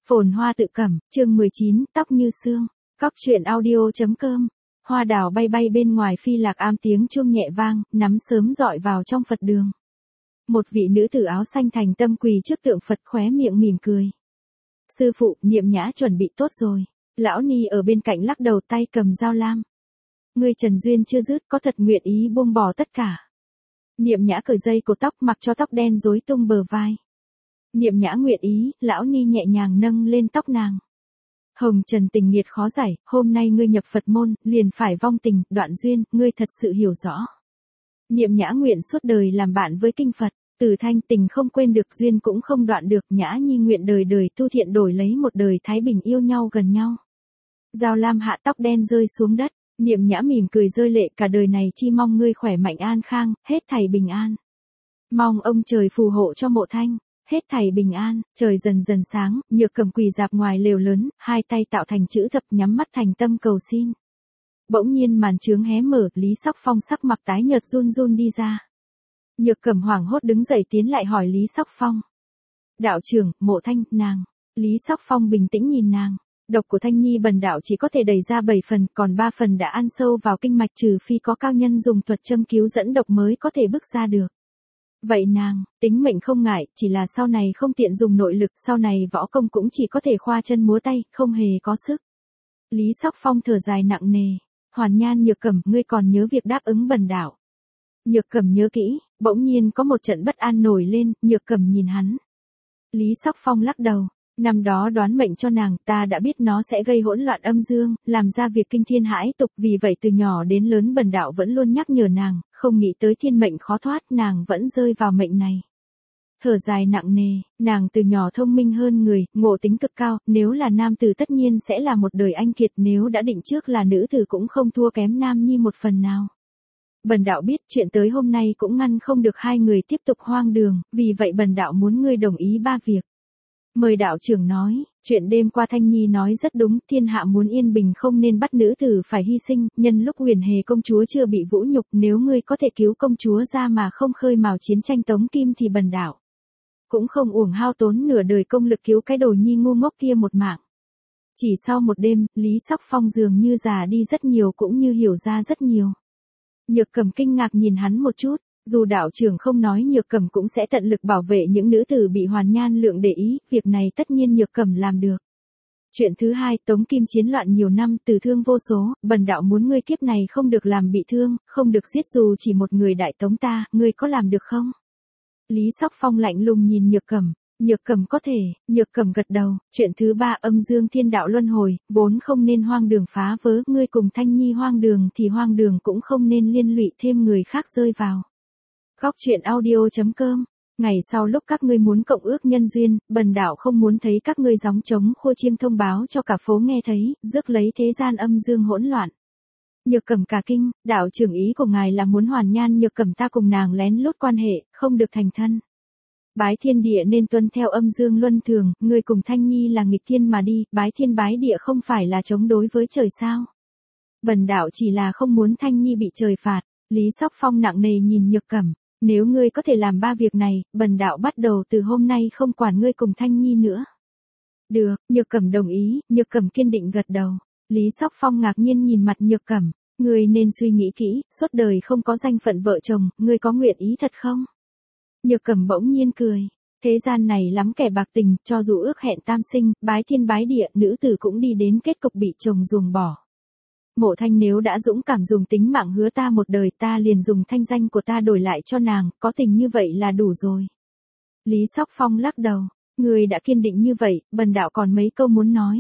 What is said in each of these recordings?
Phồn hoa tự cẩm, chương 19, tóc như sương. Cóc truyện audio.com. Hoa đào bay bay bên ngoài phi lạc am tiếng chuông nhẹ vang, nắm sớm dọi vào trong Phật đường. Một vị nữ tử áo xanh thành tâm quỳ trước tượng Phật khóe miệng mỉm cười. Sư phụ, Niệm Nhã chuẩn bị tốt rồi. Lão Ni ở bên cạnh lắc đầu tay cầm dao lam. Ngươi Trần Duyên chưa dứt có thật nguyện ý buông bỏ tất cả. Niệm Nhã cởi dây cột tóc mặc cho tóc đen rối tung bờ vai. Niệm Nhã nguyện ý, lão Ni nhẹ nhàng nâng lên tóc nàng. Hồng trần tình nghiệt khó giải, hôm nay ngươi nhập Phật môn, liền phải vong tình, đoạn duyên, ngươi thật sự hiểu rõ. Niệm Nhã nguyện suốt đời làm bạn với kinh Phật, từ thanh tình không quên được, duyên cũng không đoạn được, Nhã Nhi nguyện đời đời tu thiện đổi lấy một đời thái bình yêu nhau gần nhau. Dao lam hạ tóc đen rơi xuống đất, Niệm Nhã mỉm cười rơi lệ, cả đời này chi mong ngươi khỏe mạnh an khang, hết thảy bình an. Mong ông trời phù hộ cho Mộ Thanh. Hết thảy bình an. Trời dần dần sáng, Nhược Cầm quỳ dạp ngoài lều lớn, hai tay tạo thành chữ thập nhắm mắt thành tâm cầu xin. Bỗng nhiên màn chướng hé mở, Lý Sóc Phong sắc mặt tái nhợt run run đi ra. Nhược Cầm hoảng hốt đứng dậy tiến lại hỏi Lý Sóc Phong. Đạo trưởng, Mộ Thanh, nàng. Lý Sóc Phong bình tĩnh nhìn nàng. Độc của Thanh Nhi bần đạo chỉ có thể đẩy ra 7 phần, còn 3 phần đã ăn sâu vào kinh mạch, trừ phi có cao nhân dùng thuật châm cứu dẫn độc mới có thể bước ra được. Vậy nàng, tính mệnh không ngại, chỉ là sau này không tiện dùng nội lực, sau này võ công cũng chỉ có thể khoa chân múa tay, không hề có sức. Lý Sóc Phong thở dài nặng nề. Hoàn Nhan Nhược Cầm, ngươi còn nhớ việc đáp ứng bần đạo. Nhược Cầm nhớ kỹ, bỗng nhiên có một trận bất an nổi lên, Nhược Cầm nhìn hắn. Lý Sóc Phong lắc đầu. Năm đó đoán mệnh cho nàng, ta đã biết nó sẽ gây hỗn loạn âm dương, làm ra việc kinh thiên hãi tục, vì vậy từ nhỏ đến lớn bần đạo vẫn luôn nhắc nhở nàng, không nghĩ tới thiên mệnh khó thoát, nàng vẫn rơi vào mệnh này. Thở dài nặng nề, nàng từ nhỏ thông minh hơn người, ngộ tính cực cao, nếu là nam tử tất nhiên sẽ là một đời anh kiệt, nếu đã định trước là nữ tử cũng không thua kém nam nhi một phần nào. Bần đạo biết chuyện tới hôm nay cũng ngăn không được hai người tiếp tục hoang đường, vì vậy bần đạo muốn ngươi đồng ý 3 việc. Mời đạo trưởng nói, chuyện đêm qua Thanh Nhi nói rất đúng, thiên hạ muốn yên bình không nên bắt nữ tử phải hy sinh, nhân lúc Huyền Hề công chúa chưa bị vũ nhục, nếu ngươi có thể cứu công chúa ra mà không khơi mào chiến tranh Tống Kim thì bần đạo cũng không uổng hao tốn nửa đời công lực cứu cái đồ nhi ngu ngốc kia một mạng. Chỉ sau một đêm, Lý Sóc Phong dường như già đi rất nhiều cũng như hiểu ra rất nhiều. Nhược Cầm kinh ngạc nhìn hắn một chút. Dù đạo trưởng không nói, Nhược Cầm cũng sẽ tận lực bảo vệ những nữ tử bị Hoàn Nhan Lượng để ý, việc này tất nhiên Nhược Cầm làm được. Chuyện thứ hai, Tống Kim chiến loạn nhiều năm, tử thương vô số, bần đạo muốn ngươi kiếp này không được làm bị thương, không được giết dù chỉ một người đại tống ta, ngươi có làm được không? Lý Sóc Phong lạnh lùng nhìn Nhược Cầm. Nhược Cầm có thể, Nhược Cầm gật đầu. Chuyện thứ ba, âm dương thiên đạo luân hồi, vốn không nên hoang đường phá vỡ, ngươi cùng Thanh Nhi hoang đường thì hoang đường cũng không nên liên lụy thêm người khác rơi vào. Cóc truyện audio.com. Ngày sau lúc các ngươi muốn cộng ước nhân duyên, bần đạo không muốn thấy các ngươi gióng trống khua chiêng thông báo cho cả phố nghe thấy, rước lấy thế gian âm dương hỗn loạn. Nhược Cầm cả kinh, đạo trưởng ý của ngài là muốn Hoàn Nhan Nhược Cầm ta cùng nàng lén lút quan hệ, không được thành thân. Bái thiên địa nên tuân theo âm dương luân thường, ngươi cùng Thanh Nhi là nghịch thiên mà đi, bái thiên bái địa không phải là chống đối với trời sao? Bần đạo chỉ là không muốn Thanh Nhi bị trời phạt. Lý Sóc Phong nặng nề nhìn Nhược Cầm. Nếu ngươi có thể làm 3 việc này, bần đạo bắt đầu từ hôm nay không quản ngươi cùng Thanh Nhi nữa. Được, Nhược Cầm đồng ý, Nhược Cầm kiên định gật đầu. Lý Sóc Phong ngạc nhiên nhìn mặt Nhược Cầm. Ngươi nên suy nghĩ kỹ, suốt đời không có danh phận vợ chồng, ngươi có nguyện ý thật không? Nhược Cầm bỗng nhiên cười. Thế gian này lắm kẻ bạc tình, cho dù ước hẹn tam sinh, bái thiên bái địa, nữ tử cũng đi đến kết cục bị chồng ruồng bỏ. Mộ Thanh nếu đã dũng cảm dùng tính mạng hứa ta một đời, ta liền dùng thanh danh của ta đổi lại cho nàng, có tình như vậy là đủ rồi. Lý Sóc Phong lắc đầu. Ngươi đã kiên định như vậy, bần đạo còn mấy câu muốn nói.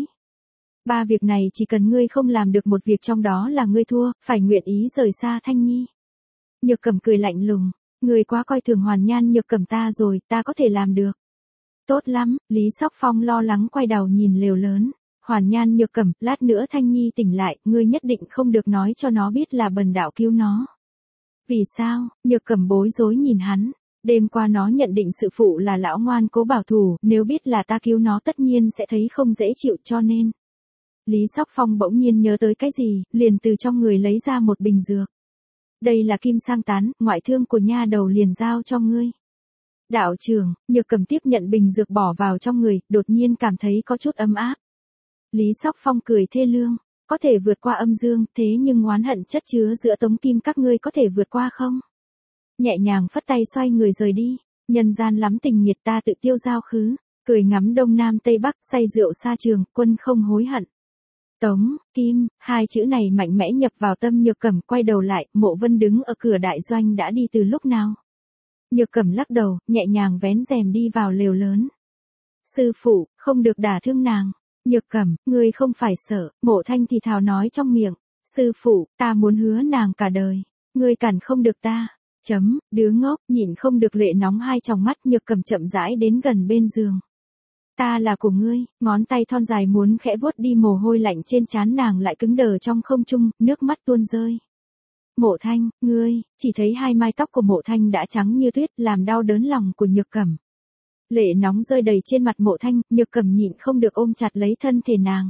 3 việc này chỉ cần ngươi không làm được một việc trong đó là ngươi thua, phải nguyện ý rời xa Thanh Nhi. Nhược Cầm cười lạnh lùng. Ngươi quá coi thường Hoàn Nhan Nhược Cầm ta rồi, ta có thể làm được. Tốt lắm, Lý Sóc Phong lo lắng quay đầu nhìn lều lớn. Hoàn Nhan Nhược Cầm, lát nữa Thanh Nhi tỉnh lại, ngươi nhất định không được nói cho nó biết là bần đạo cứu nó. Vì sao? Nhược Cầm bối rối nhìn hắn. Đêm qua nó nhận định sự phụ là lão ngoan cố bảo thủ, nếu biết là ta cứu nó tất nhiên sẽ thấy không dễ chịu cho nên. Lý Sóc Phong bỗng nhiên nhớ tới cái gì, liền từ trong người lấy ra một bình dược. Đây là kim sang tán, ngoại thương của nha đầu liền giao cho ngươi. Đạo trưởng, Nhược Cẩm tiếp nhận bình dược bỏ vào trong người, đột nhiên cảm thấy có chút ấm áp. Lý Sóc Phong cười thê lương, có thể vượt qua âm dương, thế nhưng oán hận chất chứa giữa tống kim các ngươi có thể vượt qua không? Nhẹ nhàng phất tay xoay người rời đi, nhân gian lắm tình nghiệt ta tự tiêu giao khứ, cười ngắm đông nam tây bắc say rượu xa trường, quân không hối hận. Tống, Kim, hai chữ này mạnh mẽ nhập vào tâm Nhược Cẩm, quay đầu lại, Mộ Vân đứng ở cửa đại doanh đã đi từ lúc nào. Nhược Cẩm lắc đầu, nhẹ nhàng vén rèm đi vào lều lớn. Sư phụ, không được đả thương nàng. Nhược Cẩm, ngươi không phải sợ, Mộ Thanh thì thào nói trong miệng. Sư phụ, ta muốn hứa nàng cả đời. Ngươi cản không được ta. Đứa ngốc, nhịn không được lệ nóng hai tròng mắt. Nhược Cẩm chậm rãi đến gần bên giường. Ta là của ngươi, ngón tay thon dài muốn khẽ vuốt đi mồ hôi lạnh trên trán nàng lại cứng đờ trong không trung, nước mắt tuôn rơi. Mộ Thanh, ngươi, chỉ thấy hai mái tóc của Mộ Thanh đã trắng như tuyết, làm đau đớn lòng của Nhược Cẩm. Lệ nóng rơi đầy trên mặt Mộ Thanh, Nhược Cẩm nhịn không được ôm chặt lấy thân thể nàng.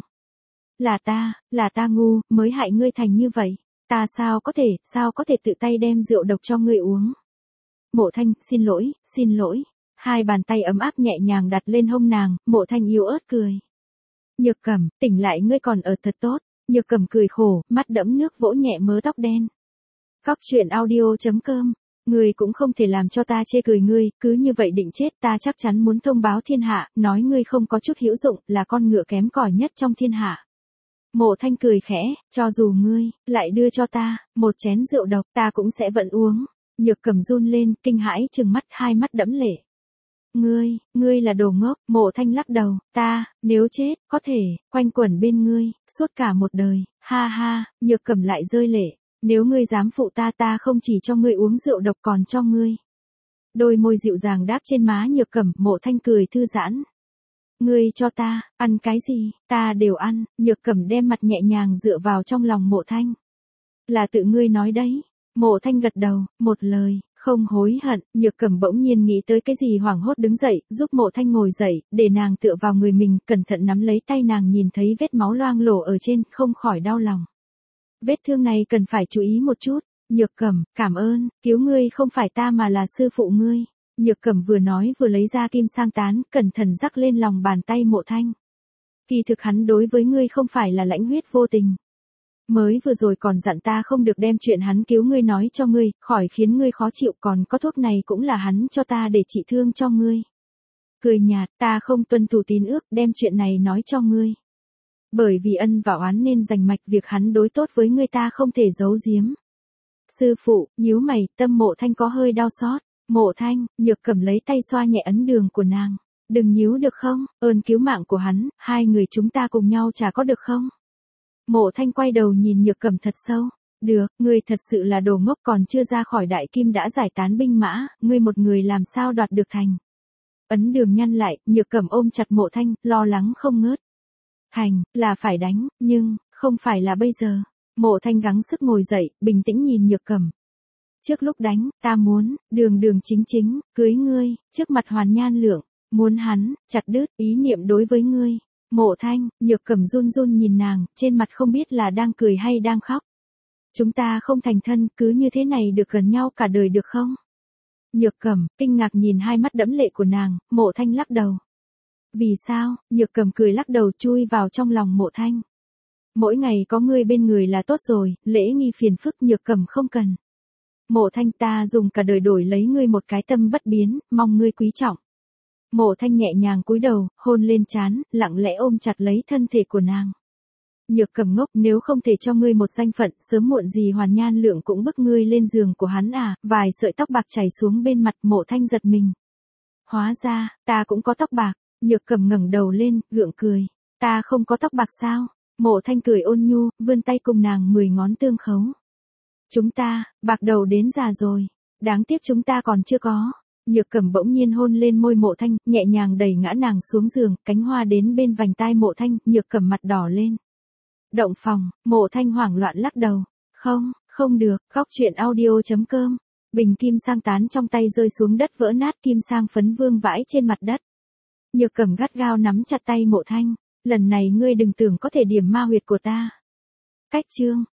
Là ta ngu, mới hại ngươi thành như vậy. Ta sao có thể tự tay đem rượu độc cho ngươi uống. Mộ Thanh, xin lỗi. Hai bàn tay ấm áp nhẹ nhàng đặt lên hông nàng, Mộ Thanh yếu ớt cười. Nhược Cẩm, tỉnh lại ngươi còn ở thật tốt. Nhược Cẩm cười khổ, mắt đẫm nước vỗ nhẹ mớ tóc đen. Cóc truyện audio.com. Ngươi cũng không thể làm cho ta chê cười ngươi, cứ như vậy định chết, ta chắc chắn muốn thông báo thiên hạ, nói ngươi không có chút hữu dụng, là con ngựa kém cỏi nhất trong thiên hạ. Mộ Thanh cười khẽ, cho dù ngươi lại đưa cho ta một chén rượu độc, ta cũng sẽ vẫn uống. Nhược Cẩm run lên, kinh hãi trừng mắt, hai mắt đẫm lệ. Ngươi là đồ ngốc. Mộ Thanh lắc đầu, ta, nếu chết, có thể quanh quẩn bên ngươi suốt cả một đời. Ha ha. Nhược Cẩm lại rơi lệ. Nếu ngươi dám phụ ta, ta không chỉ cho ngươi uống rượu độc còn cho ngươi. Đôi môi dịu dàng đáp trên má Nhược Cẩm, Mộ Thanh cười thư giãn. Ngươi cho ta, ăn cái gì, ta đều ăn. Nhược Cẩm đem mặt nhẹ nhàng dựa vào trong lòng Mộ Thanh. Là tự ngươi nói đấy. Mộ Thanh gật đầu, một lời, không hối hận. Nhược Cẩm bỗng nhiên nghĩ tới cái gì hoảng hốt đứng dậy, giúp Mộ Thanh ngồi dậy, để nàng tựa vào người mình, cẩn thận nắm lấy tay nàng, nhìn thấy vết máu loang lổ ở trên, không khỏi đau lòng. Vết thương này cần phải chú ý một chút. Nhược Cẩm, cảm ơn, cứu ngươi không phải ta mà là sư phụ ngươi. Nhược Cẩm vừa nói vừa lấy ra kim sang tán, cẩn thận rắc lên lòng bàn tay Mộ Thanh. Kỳ thực hắn đối với ngươi không phải là lãnh huyết vô tình. Mới vừa rồi còn dặn ta không được đem chuyện hắn cứu ngươi nói cho ngươi, khỏi khiến ngươi khó chịu, còn có thuốc này cũng là hắn cho ta để trị thương cho ngươi. Cười nhạt, ta không tuân thủ tín ước, đem chuyện này nói cho ngươi. Bởi vì ân và oán nên rành mạch, việc hắn đối tốt với ngươi ta không thể giấu giếm. Sư phụ, nhíu mày, tâm Mộ Thanh có hơi đau xót. Mộ Thanh, Nhược Cẩm lấy tay xoa nhẹ ấn đường của nàng. Đừng nhíu được không, ơn cứu mạng của hắn, hai người chúng ta cùng nhau trả có được không? Mộ Thanh quay đầu nhìn Nhược Cẩm thật sâu. Được, ngươi thật sự là đồ ngốc, còn chưa ra khỏi Đại Kim đã giải tán binh mã, ngươi một người làm sao đoạt được thành. Ấn đường nhăn lại, Nhược Cẩm ôm chặt Mộ Thanh, lo lắng không ngớt. Hành, là phải đánh, nhưng, không phải là bây giờ. Mộ Thanh gắng sức ngồi dậy, bình tĩnh nhìn Nhược Cẩm. Trước lúc đánh, ta muốn, đường chính chính, cưới ngươi, trước mặt Hoàn Nhan Lượng, muốn hắn, chặt đứt, ý niệm đối với ngươi. Mộ Thanh, Nhược Cẩm run run nhìn nàng, trên mặt không biết là đang cười hay đang khóc. Chúng ta không thành thân, cứ như thế này được gần nhau cả đời được không? Nhược Cẩm, kinh ngạc nhìn hai mắt đẫm lệ của nàng, Mộ Thanh lắc đầu. Vì sao? Nhược Cẩm cười lắc đầu, chui vào trong lòng Mộ Thanh. Mỗi ngày có ngươi bên người là tốt rồi, lễ nghi phiền phức Nhược Cẩm không cần. Mộ Thanh, ta dùng cả đời đổi lấy ngươi một cái tâm bất biến, mong ngươi quý trọng. Mộ Thanh nhẹ nhàng cúi đầu, hôn lên trán, lặng lẽ ôm chặt lấy thân thể của nàng. Nhược Cẩm ngốc, nếu không thể cho ngươi một danh phận, sớm muộn gì Hoàn Nhan Lượng cũng bức ngươi lên giường của hắn à? Vài sợi tóc bạc chảy xuống bên mặt, Mộ Thanh giật mình. Hóa ra, ta cũng có tóc bạc. Nhược Cẩm ngẩng đầu lên, gượng cười. Ta không có tóc bạc sao? Mộ Thanh cười ôn nhu, vươn tay cùng nàng 10 ngón tương khấu. Chúng ta, bạc đầu đến già rồi. Đáng tiếc chúng ta còn chưa có. Nhược Cẩm bỗng nhiên hôn lên môi Mộ Thanh, nhẹ nhàng đẩy ngã nàng xuống giường, cánh hoa đến bên vành tai Mộ Thanh, Nhược Cẩm mặt đỏ lên. Động phòng, Mộ Thanh hoảng loạn lắc đầu. Không được, Cóc truyện audio.com. Bình kim sang tán trong tay rơi xuống đất, vỡ nát, kim sang phấn vương vãi trên mặt đất. Nhược Cẩm gắt gao nắm chặt tay Mộ Thanh. Lần này ngươi đừng tưởng có thể điểm ma huyệt của ta. Cách chương.